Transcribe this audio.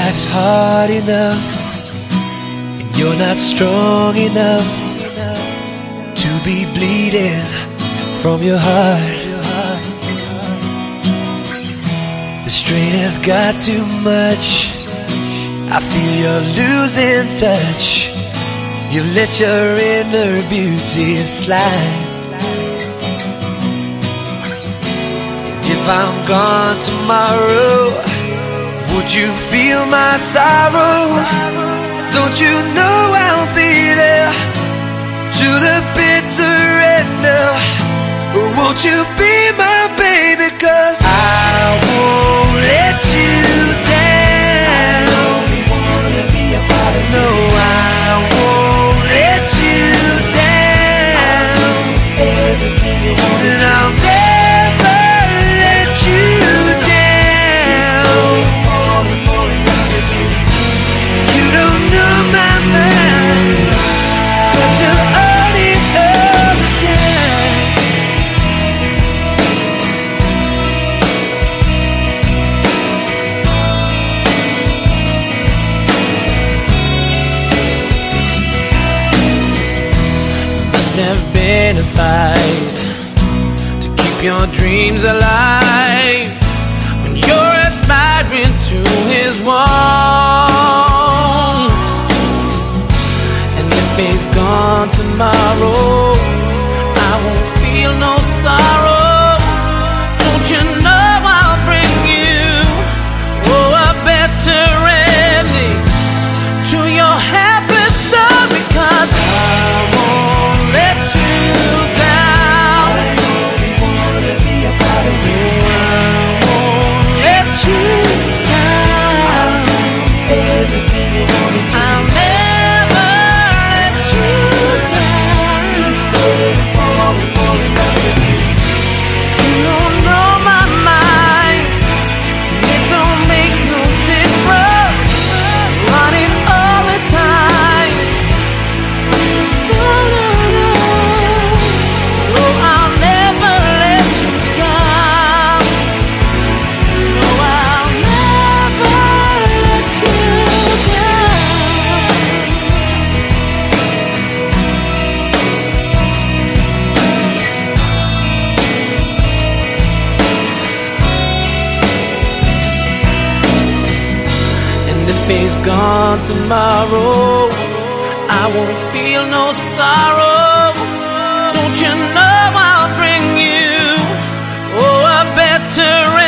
life's hard enough, and you're not strong enough to be bleeding from your heart. The strain has got too much. I feel you're losing touch. You've let your inner beauty slide. If I'm gone tomorrow, would you feel my sorrow? Don't you know I'll be there to the bitter end? Or won't you be my baby? 'Cause I won't let you down. I only wanna be a part of you. No, I won't let you down. Everything you want, and I'll never let you down. You don't know my mind, but you're on it all the time. Must have been a fight to keep your dreams alive when you're aspiring to his walls. And if he's gone tomorrow, I won't feel no sorrow. Don't you know I'll bring you a better ending to your happy story? 'Cause I won't let you down. I only wanna be a part of you. I won't let you down. Everything you want me to. I'll never let you down. Each day more and more in love with you. You don't know my mind. It don't make no difference. Running all the time. No, no, no. Oh, I'll never let you down. No, I'll never let you down. And if he's gone tomorrow, I won't feel no sorrow. Don't you know I'll bring you a better